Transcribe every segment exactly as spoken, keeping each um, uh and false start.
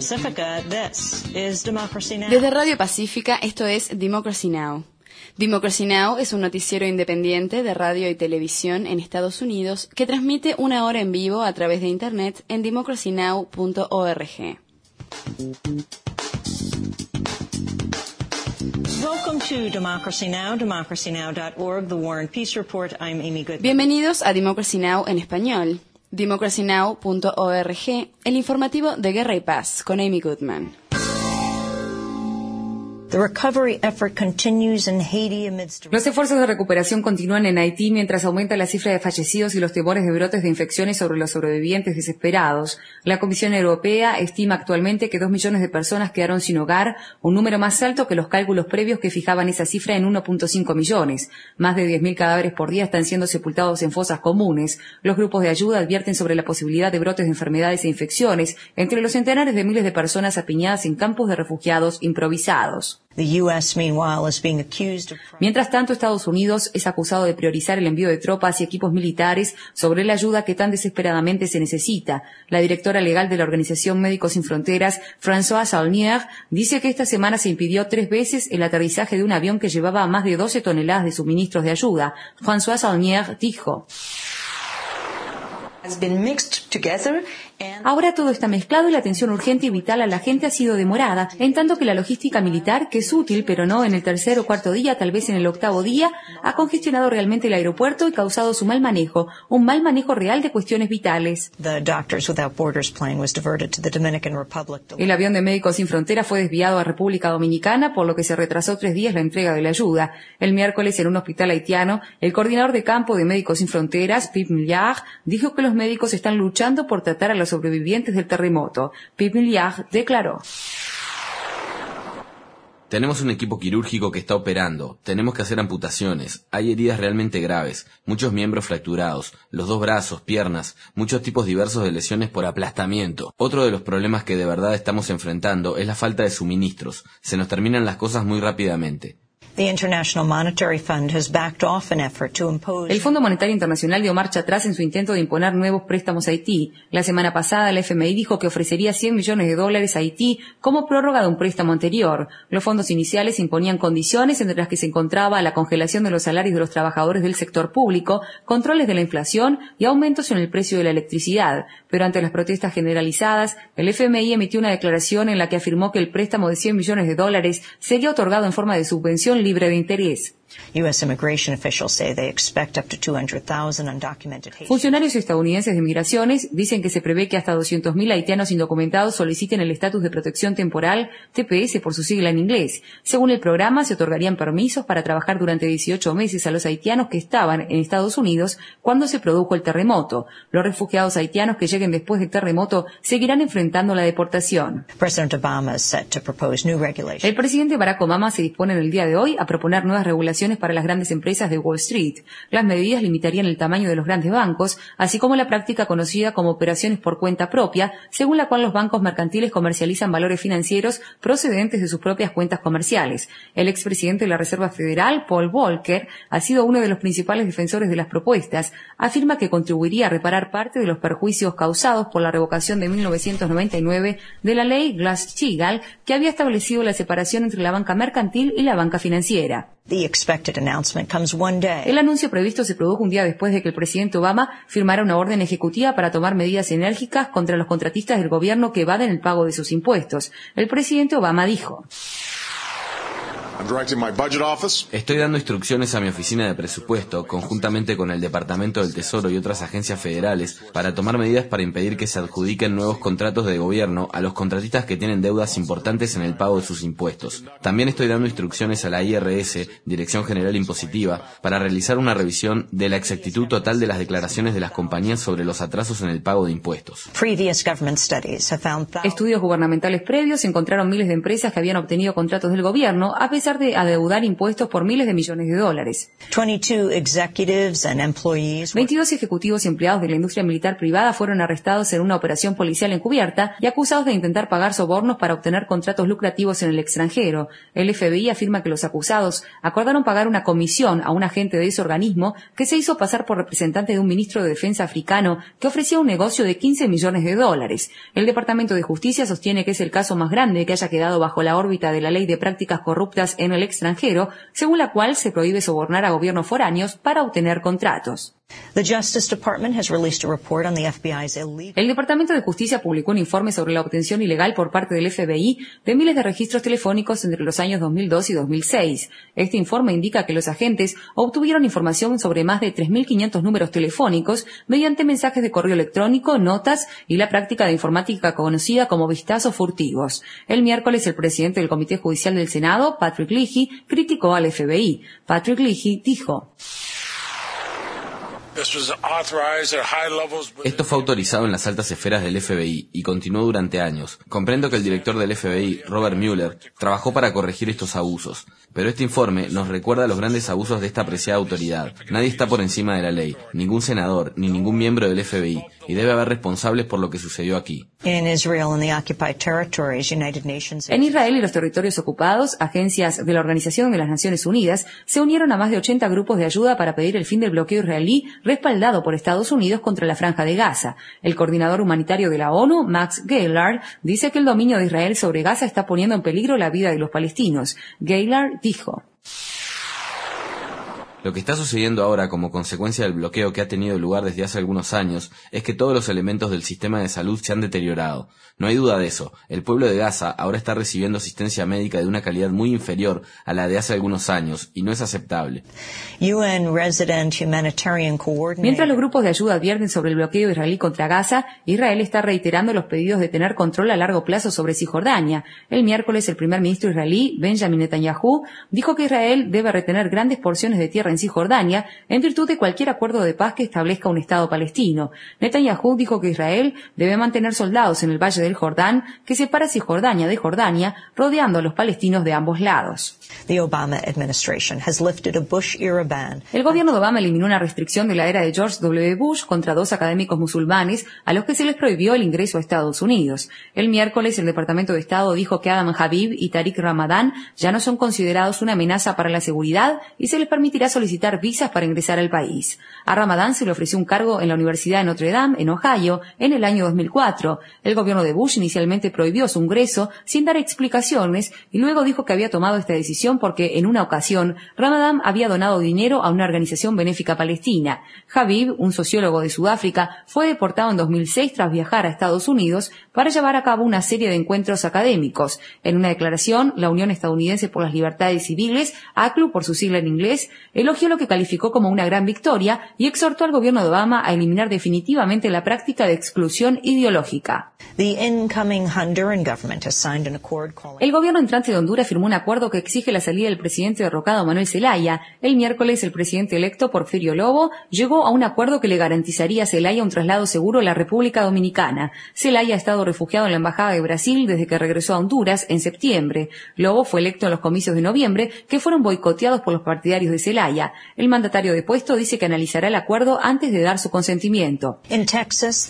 Pacifica, this is Democracy Now! Desde Radio Pacífica, esto es Democracy Now! Democracy Now! Es un noticiero independiente de radio y televisión en Estados Unidos que transmite una hora en vivo a través de Internet en democracy now punto org. Welcome to Democracy Now!, democracy now dot org, The War and Peace Report. I'm Amy Goodman. Bienvenidos a Democracy Now! En español. democracy now punto org, el informativo de Guerra y Paz, con Amy Goodman. Los esfuerzos de recuperación continúan en Haití mientras aumenta la cifra de fallecidos y los temores de brotes de infecciones sobre los sobrevivientes desesperados. La Comisión Europea estima actualmente que dos millones de personas quedaron sin hogar, un número más alto que los cálculos previos que fijaban esa cifra en uno punto cinco millones. Más de diez mil cadáveres por día están siendo sepultados en fosas comunes. Los grupos de ayuda advierten sobre la posibilidad de brotes de enfermedades e infecciones entre los centenares de miles de personas apiñadas en campos de refugiados improvisados. Mientras tanto, Estados Unidos es acusado de priorizar el envío de tropas y equipos militares sobre la ayuda que tan desesperadamente se necesita. La directora legal de la Organización Médicos Sin Fronteras, Françoise Saulnier, dice que esta semana se impidió tres veces el aterrizaje de un avión que llevaba más de doce toneladas de suministros de ayuda. Françoise Saulnier dijo: Ahora todo está mezclado y la atención urgente y vital a la gente ha sido demorada, en tanto que la logística militar, que es útil, pero no en el tercer o cuarto día, tal vez en el octavo día, ha congestionado realmente el aeropuerto y causado su mal manejo, un mal manejo real de cuestiones vitales. El avión de Médicos Sin Fronteras fue desviado a República Dominicana, por lo que se retrasó tres días la entrega de la ayuda. El miércoles, en un hospital haitiano, el coordinador de campo de Médicos Sin Fronteras, Pip Millard, dijo que los médicos están luchando por tratar a los sobrevivientes del terremoto. Pip Millard declaró: Tenemos un equipo quirúrgico que está operando, tenemos que hacer amputaciones, hay heridas realmente graves, muchos miembros fracturados, los dos brazos, piernas, muchos tipos diversos de lesiones por aplastamiento. Otro de los problemas que de verdad estamos enfrentando es la falta de suministros, se nos terminan las cosas muy rápidamente. El Fondo Monetario Internacional dio marcha atrás en su intento de imponer nuevos préstamos a Haití. La semana pasada, el F M I dijo que ofrecería cien millones de dólares a Haití como prórroga de un préstamo anterior. Los fondos iniciales imponían condiciones entre las que se encontraba la congelación de los salarios de los trabajadores del sector público, controles de la inflación y aumentos en el precio de la electricidad. Pero ante las protestas generalizadas, el F M I emitió una declaración en la que afirmó que el préstamo de cien millones de dólares sería otorgado en forma de subvención libre de interés. Funcionarios estadounidenses de migraciones dicen que se prevé que hasta doscientos mil haitianos indocumentados soliciten el estatus de protección temporal, T P S por su sigla en inglés. Según el programa, se otorgarían permisos para trabajar durante dieciocho meses a los haitianos que estaban en Estados Unidos cuando se produjo el terremoto. Los refugiados haitianos que lleguen después del terremoto seguirán enfrentando la deportación. El presidente Barack Obama se dispone en el día de hoy a proponer nuevas regulaciones para las grandes empresas de Wall Street. Las medidas limitarían el tamaño de los grandes bancos, así como la práctica conocida como operaciones por cuenta propia, según la cual los bancos mercantiles comercializan valores financieros procedentes de sus propias cuentas comerciales. El expresidente de la Reserva Federal, Paul Volcker, ha sido uno de los principales defensores de las propuestas. Afirma que contribuiría a reparar parte de los perjuicios causados por la revocación de mil novecientos noventa y nueve de la ley Glass-Steagall, que había establecido la separación entre la banca mercantil y la banca financiera. El anuncio previsto se produjo un día después de que el presidente Obama firmara una orden ejecutiva para tomar medidas enérgicas contra los contratistas del gobierno que evaden el pago de sus impuestos. El presidente Obama dijo: Estoy dando instrucciones a mi oficina de presupuesto, conjuntamente con el Departamento del Tesoro y otras agencias federales, para tomar medidas para impedir que se adjudiquen nuevos contratos de gobierno a los contratistas que tienen deudas importantes en el pago de sus impuestos. También estoy dando instrucciones a la I R S, Dirección General Impositiva, para realizar una revisión de la exactitud total de las declaraciones de las compañías sobre los atrasos en el pago de impuestos. Estudios gubernamentales previos encontraron miles de empresas que habían obtenido contratos del gobierno, a pesar acusar de adeudar impuestos por miles de millones de dólares. veintidós ejecutivos y empleados de la industria militar privada fueron arrestados en una operación policial encubierta y acusados de intentar pagar sobornos para obtener contratos lucrativos en el extranjero. El F B I afirma que los acusados acordaron pagar una comisión a un agente de ese organismo que se hizo pasar por representante de un ministro de defensa africano que ofrecía un negocio de quince millones de dólares. El Departamento de Justicia sostiene que es el caso más grande que haya quedado bajo la órbita de la ley de prácticas corruptas en el extranjero, según la cual se prohíbe sobornar a gobiernos foráneos para obtener contratos. El Departamento de Justicia publicó un informe sobre la obtención ilegal por parte del F B I de miles de registros telefónicos entre los años dos mil dos y dos mil seis. Este informe indica que los agentes obtuvieron información sobre más de tres mil quinientos números telefónicos mediante mensajes de correo electrónico, notas y la práctica de informática conocida como vistazos furtivos. El miércoles, el presidente del Comité Judicial del Senado, Patrick Leahy, criticó al F B I. Patrick Leahy dijo: Esto fue autorizado en las altas esferas del F B I y continuó durante años. Comprendo que el director del F B I, Robert Mueller, trabajó para corregir estos abusos. Pero este informe nos recuerda los grandes abusos de esta apreciada autoridad. Nadie está por encima de la ley, ningún senador, ni ningún miembro del F B I, y debe haber responsables por lo que sucedió aquí. En Israel y los territorios ocupados, agencias de la Organización de las Naciones Unidas se unieron a más de ochenta grupos de ayuda para pedir el fin del bloqueo israelí respaldado por Estados Unidos contra la Franja de Gaza. El coordinador humanitario de la ONU, Max Gaillard, dice que el dominio de Israel sobre Gaza está poniendo en peligro la vida de los palestinos. Gaillard dijo: Lo que está sucediendo ahora como consecuencia del bloqueo que ha tenido lugar desde hace algunos años es que todos los elementos del sistema de salud se han deteriorado. No hay duda de eso. El pueblo de Gaza ahora está recibiendo asistencia médica de una calidad muy inferior a la de hace algunos años y no es aceptable. Mientras los grupos de ayuda advierten sobre el bloqueo israelí contra Gaza, Israel está reiterando los pedidos de tener control a largo plazo sobre Cisjordania. El miércoles, el primer ministro israelí, Benjamin Netanyahu, dijo que Israel debe retener grandes porciones de tierra en Cisjordania en virtud de cualquier acuerdo de paz que establezca un Estado palestino. Netanyahu dijo que Israel debe mantener soldados en el Valle del Jordán, que separa Cisjordania de Jordania, rodeando a los palestinos de ambos lados. El gobierno de Obama eliminó una restricción de la era de George W. Bush contra dos académicos musulmanes a los que se les prohibió el ingreso a Estados Unidos. El miércoles, el Departamento de Estado dijo que Adam Habib y Tariq Ramadan ya no son considerados una amenaza para la seguridad y se les permitirá solicitar visas para ingresar al país. A Ramadan se le ofreció un cargo en la Universidad de Notre Dame, en Ohio, en el año dos mil cuatro. El gobierno de Bush inicialmente prohibió su ingreso sin dar explicaciones y luego dijo que había tomado esta decisión porque en una ocasión Ramadan había donado dinero a una organización benéfica palestina. Habib, un sociólogo de Sudáfrica, fue deportado en dos mil seis tras viajar a Estados Unidos para llevar a cabo una serie de encuentros académicos. En una declaración, la Unión Estadounidense por las Libertades Civiles, A C L U por su sigla en inglés, elogió lo que calificó como una gran victoria y exhortó al gobierno de Obama a eliminar definitivamente la práctica de exclusión ideológica. El gobierno entrante de Honduras firmó un acuerdo que exige la salida del presidente derrocado Manuel Zelaya. El miércoles, el presidente electo Porfirio Lobo llegó a un acuerdo que le garantizaría a Zelaya un traslado seguro a la República Dominicana. Zelaya ha estado refugiado en la Embajada de Brasil desde que regresó a Honduras en septiembre. Lobo fue electo en los comicios de noviembre, que fueron boicoteados por los partidarios de Zelaya. El mandatario depuesto dice que analizará el acuerdo antes de dar su consentimiento. En Texas,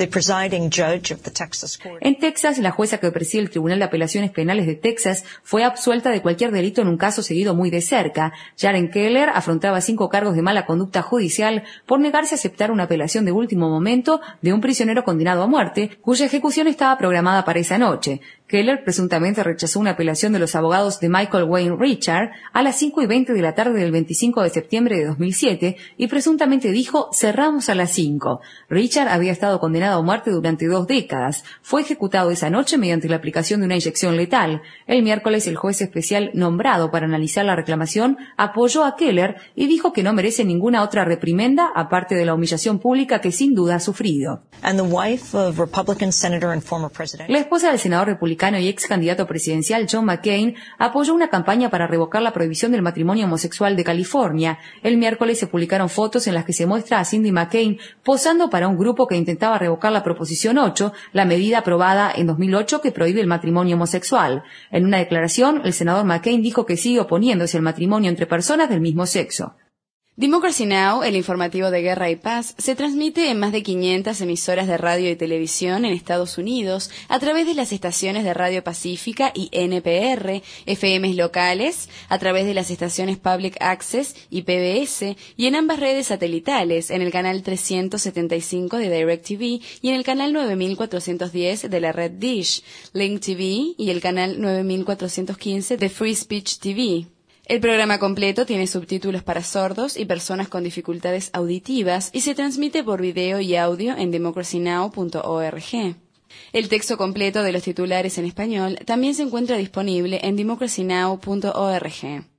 la jueza que preside el Tribunal de Apelaciones Penales de Texas fue absuelta de cualquier delito en un caso seguido muy de cerca. Jaren Keller afrontaba cinco cargos de mala conducta judicial por negarse a aceptar una apelación de último momento de un prisionero condenado a muerte, cuya ejecución estaba programada para esa noche. Keller presuntamente rechazó una apelación de los abogados de Michael Wayne Richard a las cinco y veinte de la tarde del veinticinco de septiembre de dos mil siete y presuntamente dijo: cerramos a las cinco. Richard había estado condenado a muerte durante dos décadas. Fue ejecutado esa noche mediante la aplicación de una inyección letal. El miércoles, el juez especial nombrado para analizar la reclamación apoyó a Keller y dijo que no merece ninguna otra reprimenda aparte de la humillación pública que sin duda ha sufrido. La esposa del senador republicano republicano y ex candidato presidencial John McCain apoyó una campaña para revocar la prohibición del matrimonio homosexual de California. El miércoles se publicaron fotos en las que se muestra a Cindy McCain posando para un grupo que intentaba revocar la Proposición ocho, la medida aprobada en dos mil ocho que prohíbe el matrimonio homosexual. En una declaración, el senador McCain dijo que sigue oponiéndose al matrimonio entre personas del mismo sexo. Democracy Now!, el informativo de Guerra y Paz, se transmite en más de quinientas emisoras de radio y televisión en Estados Unidos a través de las estaciones de Radio Pacífica y N P R, F Ms locales, a través de las estaciones Public Access y P B S, y en ambas redes satelitales, en el canal trescientos setenta y cinco de DirecTV y en el canal nueve mil cuatrocientos diez de la red Dish, Link T V y el canal nueve mil cuatrocientos quince de Free Speech T V. El programa completo tiene subtítulos para sordos y personas con dificultades auditivas y se transmite por video y audio en democracy now punto org. El texto completo de los titulares en español también se encuentra disponible en democracy now punto org.